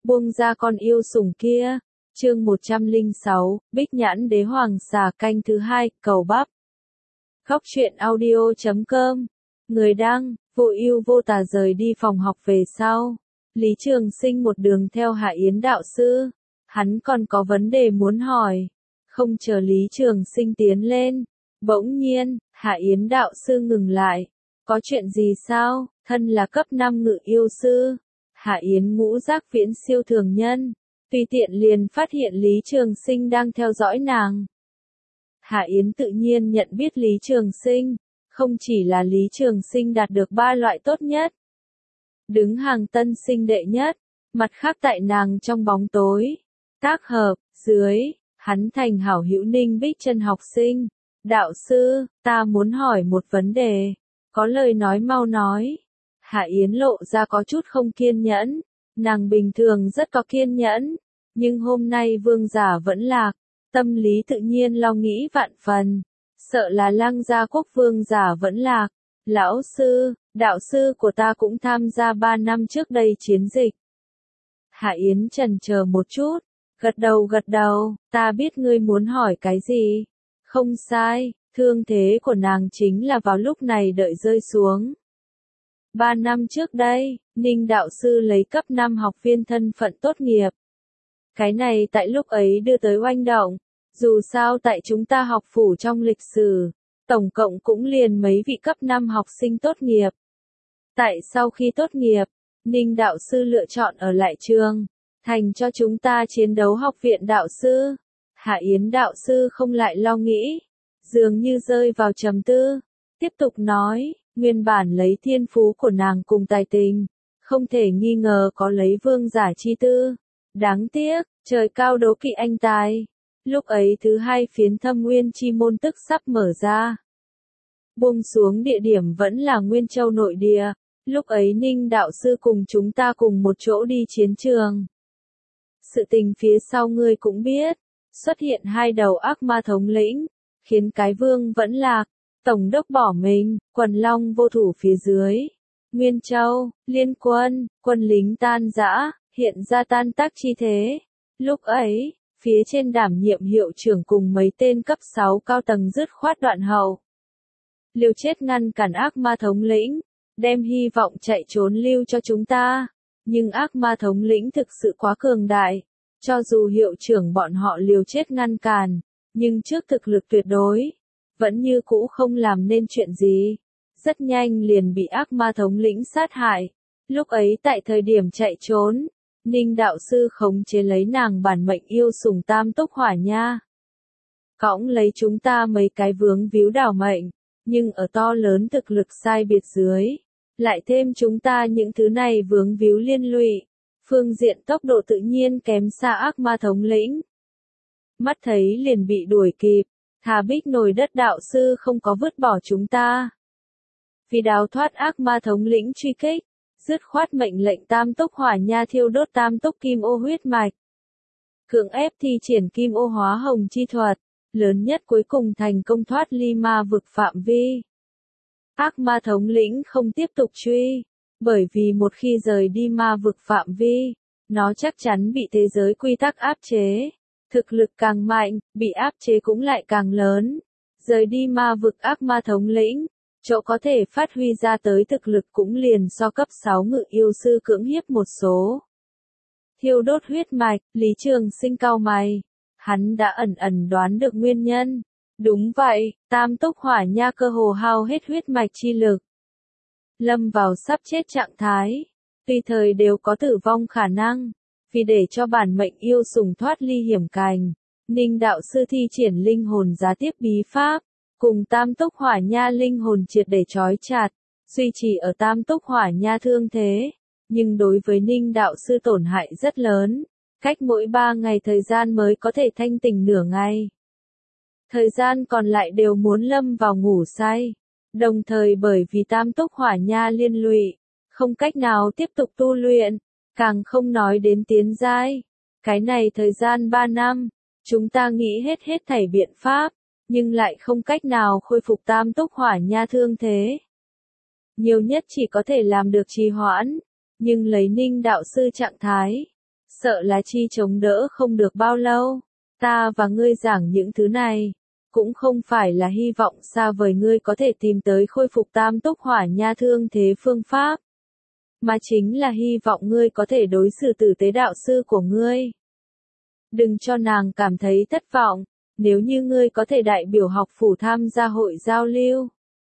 buông ra con yêu sủng kia. Chương 106, Bích Nhãn Đế Hoàng Xà canh thứ 2, cầu bắp. Khóc chuyện audio.com. Người đăng, vô ưu vô tà rời đi phòng học về sau. Lý Trường Sinh một đường theo Hạ Yến đạo sư. Hắn còn có vấn đề muốn hỏi. Không chờ Lý Trường Sinh tiến lên. Bỗng nhiên, Hạ Yến đạo sư ngừng lại. Có chuyện gì sao? Thân là cấp 5 ngự yêu sư. Hạ Yến ngũ giác viễn siêu thường nhân. Tùy tiện liền phát hiện Lý Trường Sinh đang theo dõi nàng. Hạ Yến tự nhiên nhận biết Lý Trường Sinh. Không chỉ là Lý Trường Sinh đạt được 3 loại tốt nhất. Đứng hàng tân sinh đệ nhất. Mặt khác tại nàng trong bóng tối. Tác hợp, dưới, hắn thành hảo hữu Ninh Bích Trân học sinh. Đạo sư, ta muốn hỏi một vấn đề. Có lời nói mau nói. Hạ Yến lộ ra có chút không kiên nhẫn. Nàng bình thường rất có kiên nhẫn. Nhưng hôm nay vương giả vẫn lạc. Tâm lý tự nhiên lo nghĩ vạn phần. Sợ là Lăng Gia Quốc vương giả vẫn lạc. Lão sư, đạo sư của ta cũng tham gia 3 năm trước đây chiến dịch. Hạ Yến chần chờ một chút. Gật đầu, ta biết ngươi muốn hỏi cái gì. Không sai, thương thế của nàng chính là vào lúc này đợi rơi xuống. 3 năm trước đây, Ninh đạo sư lấy cấp 5 học viên thân phận tốt nghiệp. Cái này tại lúc ấy đưa tới oanh động. Dù sao tại chúng ta học phủ trong lịch sử, tổng cộng cũng liền mấy vị cấp 5 học sinh tốt nghiệp. Tại sau khi tốt nghiệp, Ninh đạo sư lựa chọn ở lại trường, thành cho chúng ta chiến đấu học viện đạo sư. Hạ Yến đạo sư không lại lo nghĩ, dường như rơi vào trầm tư, tiếp tục nói, nguyên bản lấy thiên phú của nàng cùng tài tình, không thể nghi ngờ có lấy vương giả chi tư. Đáng tiếc, trời cao đố kỵ anh tài. Lúc ấy thứ 2 phiến Thâm Nguyên chi môn tức sắp mở ra. Buông xuống địa điểm vẫn là Nguyên Châu nội địa. Lúc ấy Ninh đạo sư cùng chúng ta cùng một chỗ đi chiến trường. Sự tình phía sau ngươi cũng biết. Xuất hiện 2 đầu ác ma thống lĩnh. Khiến cái vương vẫn lạc. Tổng đốc bỏ mình. Quần long vô thủ phía dưới. Nguyên Châu, liên quân, quân lính tan rã. Hiện ra tan tác chi thế. Lúc ấy, phía trên đảm nhiệm hiệu trưởng cùng mấy tên cấp 6 cao tầng dứt khoát đoạn hậu. Liều chết ngăn cản ác ma thống lĩnh, đem hy vọng chạy trốn lưu cho chúng ta. Nhưng ác ma thống lĩnh thực sự quá cường đại. Cho dù hiệu trưởng bọn họ liều chết ngăn cản, nhưng trước thực lực tuyệt đối, vẫn như cũ không làm nên chuyện gì. Rất nhanh liền bị ác ma thống lĩnh sát hại. Lúc ấy tại thời điểm chạy trốn, Ninh đạo sư khống chế lấy nàng bản mệnh yêu sủng Tam Túc Hỏa Nha. Cõng lấy chúng ta mấy cái vướng víu đảo mệnh, nhưng ở to lớn thực lực sai biệt dưới, lại thêm chúng ta những thứ này vướng víu liên lụy, phương diện tốc độ tự nhiên kém xa ác ma thống lĩnh. Mắt thấy liền bị đuổi kịp, thà Bích Nồi Đất đạo sư không có vứt bỏ chúng ta. Vì đào thoát ác ma thống lĩnh truy kích, dứt khoát mệnh lệnh Tam Túc Hỏa Nha thiêu đốt Tam Túc Kim Ô huyết mạch. Cưỡng ép thi triển Kim Ô Hóa Hồng chi thuật, lớn nhất cuối cùng thành công thoát ly ma vực phạm vi. Ác ma thống lĩnh không tiếp tục truy, bởi vì một khi rời đi ma vực phạm vi, nó chắc chắn bị thế giới quy tắc áp chế. Thực lực càng mạnh, bị áp chế cũng lại càng lớn. Rời đi ma vực ác ma thống lĩnh, chỗ có thể phát huy ra tới thực lực cũng liền so cấp 6 ngự yêu sư cưỡng hiếp một số. Thiêu đốt huyết mạch, Lý Trường Sinh cau mày. Hắn đã ẩn đoán được nguyên nhân. Đúng vậy, Tam Túc Hỏa Nha cơ hồ hao hết huyết mạch chi lực. Lâm vào sắp chết trạng thái. Tùy thời đều có tử vong khả năng. Vì để cho bản mệnh yêu sủng thoát ly hiểm cảnh, Ninh đạo sư thi triển linh hồn giá tiếp bí pháp. Cùng Tam Túc Hỏa Nha linh hồn triệt để trói chặt, duy trì ở Tam Túc Hỏa Nha thương thế, nhưng đối với Ninh đạo sư tổn hại rất lớn, cách mỗi 3 ngày thời gian mới có thể thanh tỉnh nửa ngày. Thời gian còn lại đều muốn lâm vào ngủ say, đồng thời bởi vì Tam Túc Hỏa Nha liên lụy, không cách nào tiếp tục tu luyện, càng không nói đến tiến giai. Cái này thời gian 3 năm, chúng ta nghĩ hết thảy biện pháp, nhưng lại không cách nào khôi phục Tam Túc Hỏa Nha thương thế. Nhiều nhất chỉ có thể làm được trì hoãn, nhưng lấy Ninh đạo sư trạng thái, sợ là chi chống đỡ không được bao lâu. Ta và ngươi giảng những thứ này, cũng không phải là hy vọng xa vời ngươi có thể tìm tới khôi phục tam túc hỏa nha thương thế phương pháp, mà chính là hy vọng ngươi có thể đối xử tử tế đạo sư của ngươi. Đừng cho nàng cảm thấy thất vọng, nếu như ngươi có thể đại biểu học phủ tham gia hội giao lưu,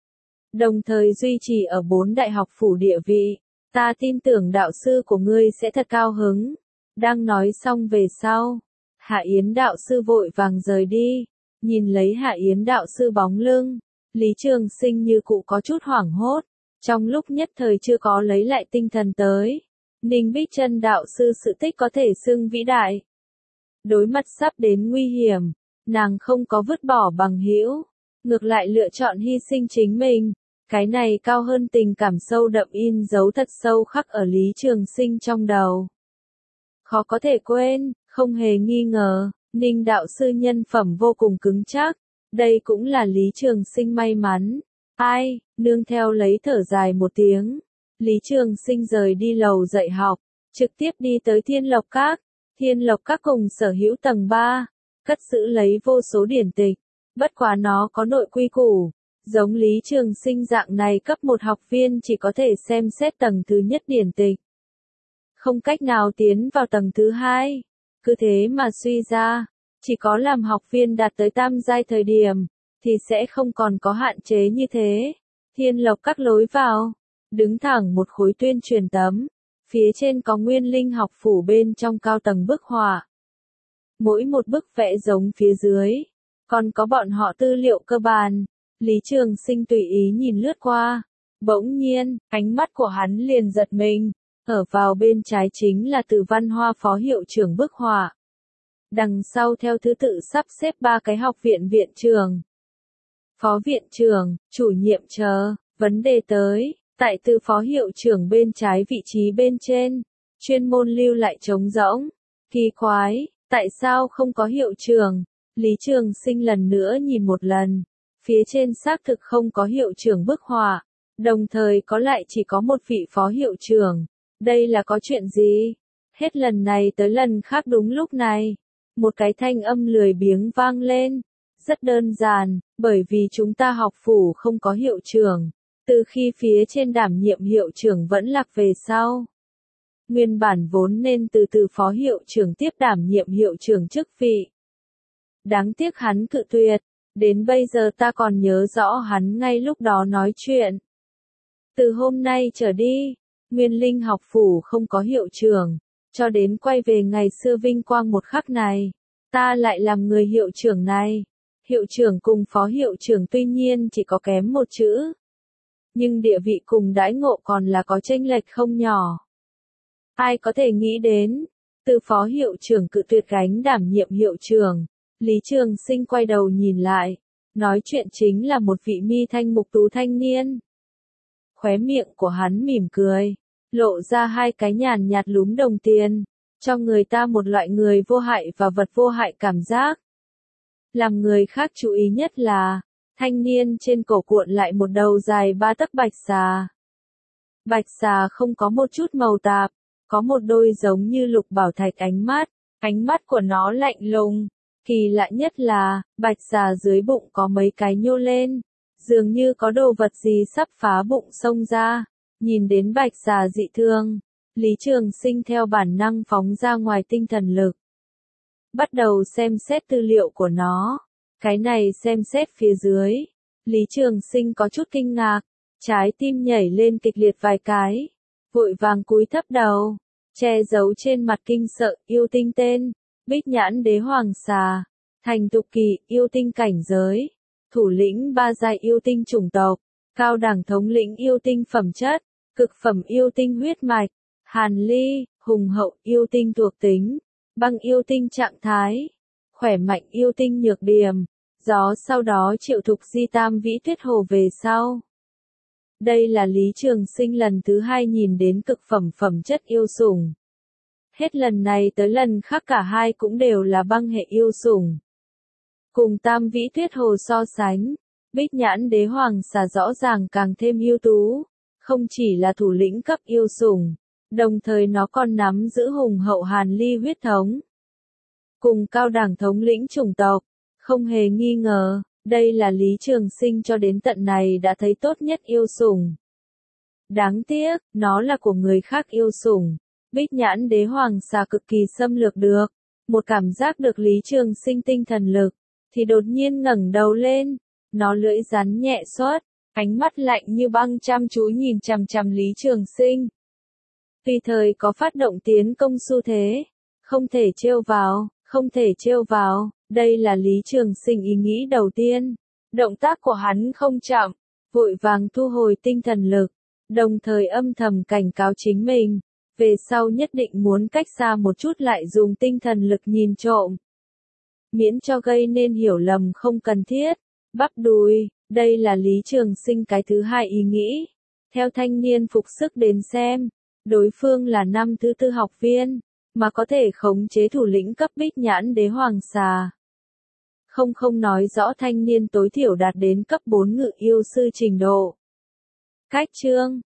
đồng thời duy trì ở 4 đại học phủ địa vị, ta tin tưởng đạo sư của ngươi sẽ thật cao hứng. Đang nói xong về sau, Hạ Yến đạo sư vội vàng rời đi, nhìn lấy Hạ Yến đạo sư bóng lưng, Lý Trường Sinh như cụ có chút hoảng hốt, trong lúc nhất thời chưa có lấy lại tinh thần tới. Ninh Bích Chân đạo sư sự tích có thể xưng vĩ đại. Đối mặt sắp đến nguy hiểm, nàng không có vứt bỏ bằng hữu, ngược lại lựa chọn hy sinh chính mình. Cái này cao hơn tình cảm sâu đậm in dấu thật sâu khắc ở Lý Trường Sinh trong đầu. Khó có thể quên, không hề nghi ngờ, Ninh đạo sư nhân phẩm vô cùng cứng chắc. Đây cũng là Lý Trường Sinh may mắn. Ai, nương theo lấy thở dài một tiếng. Lý Trường Sinh rời đi lầu dạy học, trực tiếp đi tới Thiên Lộc Các. Thiên Lộc Các cùng sở hữu tầng 3, cất giữ lấy vô số điển tịch. Bất quá nó có nội quy củ. Giống Lý Trường Sinh dạng này cấp 1 học viên chỉ có thể xem xét tầng thứ nhất điển tịch. Không cách nào tiến vào tầng thứ 2. Cứ thế mà suy ra, chỉ có làm học viên đạt tới tam giai thời điểm, thì sẽ không còn có hạn chế như thế. Thiên Lộc Các lối vào, đứng thẳng một khối tuyên truyền tấm, phía trên có Nguyên Linh học phủ bên trong cao tầng bức họa. Mỗi một bức vẽ giống phía dưới, còn có bọn họ tư liệu cơ bản. Lý Trường Sinh tùy ý nhìn lướt qua, bỗng nhiên, ánh mắt của hắn liền giật mình, ở vào bên trái chính là Từ Văn Hoa phó hiệu trưởng bức họa. Đằng sau theo thứ tự sắp xếp 3 cái học viện viện trưởng, phó viện trưởng, chủ nhiệm chờ, vấn đề tới, tại Từ phó hiệu trưởng bên trái vị trí bên trên, chuyên môn lưu lại trống rỗng. Kỳ quái, tại sao không có hiệu trưởng? Lý Trường Sinh lần nữa nhìn một lần. Phía trên xác thực không có hiệu trưởng bức họa, đồng thời có lại chỉ có một vị phó hiệu trưởng. Đây là có chuyện gì? Hết lần này tới lần khác đúng lúc này, một cái thanh âm lười biếng vang lên. Rất đơn giản, bởi vì chúng ta học phủ không có hiệu trưởng, từ khi phía trên đảm nhiệm hiệu trưởng vẫn lạc về sau. Nguyên bản vốn nên từ phó hiệu trưởng tiếp đảm nhiệm hiệu trưởng chức vị. Đáng tiếc hắn cự tuyệt. Đến bây giờ ta còn nhớ rõ hắn ngay lúc đó nói chuyện. Từ hôm nay trở đi, Nguyên Linh học phủ không có hiệu trưởng, cho đến quay về ngày xưa vinh quang một khắc này, ta lại làm người hiệu trưởng này. Hiệu trưởng cùng phó hiệu trưởng tuy nhiên chỉ có kém một chữ, nhưng địa vị cùng đãi ngộ còn là có chênh lệch không nhỏ. Ai có thể nghĩ đến, từ phó hiệu trưởng cự tuyệt gánh đảm nhiệm hiệu trưởng. Lý Trường Sinh quay đầu nhìn lại, nói chuyện chính là một vị mi thanh mục tú thanh niên. Khóe miệng của hắn mỉm cười, lộ ra 2 cái nhàn nhạt lúm đồng tiền, cho người ta một loại người vô hại và vật vô hại cảm giác. Làm người khác chú ý nhất là, thanh niên trên cổ cuộn lại một đầu dài 3 tấc bạch xà. Bạch xà không có một chút màu tạp, có một đôi giống như lục bảo thạch ánh mắt của nó lạnh lùng. Kỳ lạ nhất là, bạch xà dưới bụng có mấy cái nhô lên, dường như có đồ vật gì sắp phá bụng xông ra. Nhìn đến bạch xà dị thương, Lý Trường Sinh theo bản năng phóng ra ngoài tinh thần lực. Bắt đầu xem xét tư liệu của nó. Cái này xem xét phía dưới, Lý Trường Sinh có chút kinh ngạc, trái tim nhảy lên kịch liệt vài cái, vội vàng cúi thấp đầu, che giấu trên mặt kinh sợ. Yêu tinh tên, Bích Nhãn Đế Hoàng Xà, thành tục kỳ, yêu tinh cảnh giới, thủ lĩnh 3 giai yêu tinh chủng tộc, cao đẳng thống lĩnh yêu tinh phẩm chất, cực phẩm yêu tinh huyết mạch, hàn ly, hùng hậu yêu tinh thuộc tính, băng yêu tinh trạng thái, khỏe mạnh yêu tinh nhược điểm, gió sau đó triệu thục di tam vĩ tuyết hồ về sau. Đây là Lý Trường Sinh lần thứ 2 nhìn đến cực phẩm phẩm chất yêu sủng. Hết lần này tới lần khác cả hai cũng đều là băng hệ yêu sủng. Cùng tam vĩ tuyết hồ so sánh, Bích Nhãn Đế Hoàng Xà rõ ràng càng thêm ưu tú, không chỉ là thủ lĩnh cấp yêu sủng, Đồng thời nó còn nắm giữ hùng hậu Hàn Ly huyết thống. Cùng cao đẳng thống lĩnh chủng tộc, không hề nghi ngờ, đây là Lý Trường Sinh cho đến tận này đã thấy tốt nhất yêu sủng. Đáng tiếc, nó là của người khác yêu sủng. Bích Nhãn Đế Hoàng xà cực kỳ xâm lược được, một cảm giác được Lý Trường Sinh tinh thần lực, thì đột nhiên ngẩng đầu lên, nó lưỡi rắn nhẹ xoát, ánh mắt lạnh như băng chăm chú nhìn chằm chằm Lý Trường Sinh. Tùy thời có phát động tiến công xu thế, không thể trêu vào, không thể trêu vào, đây là Lý Trường Sinh ý nghĩ đầu tiên. Động tác của hắn không chậm, vội vàng thu hồi tinh thần lực, đồng thời âm thầm cảnh cáo chính mình, về sau nhất định muốn cách xa một chút lại dùng tinh thần lực nhìn trộm. Miễn cho gây nên hiểu lầm không cần thiết. Bắp đùi, đây là Lý Trường Sinh cái thứ hai ý nghĩ. Theo thanh niên phục sức đến xem, đối phương là năm thứ tư học viên, mà có thể khống chế thủ lĩnh cấp Bích Nhãn Đế Hoàng xà. Không nói rõ thanh niên tối thiểu đạt đến cấp 4 ngự yêu sư trình độ. Cách chương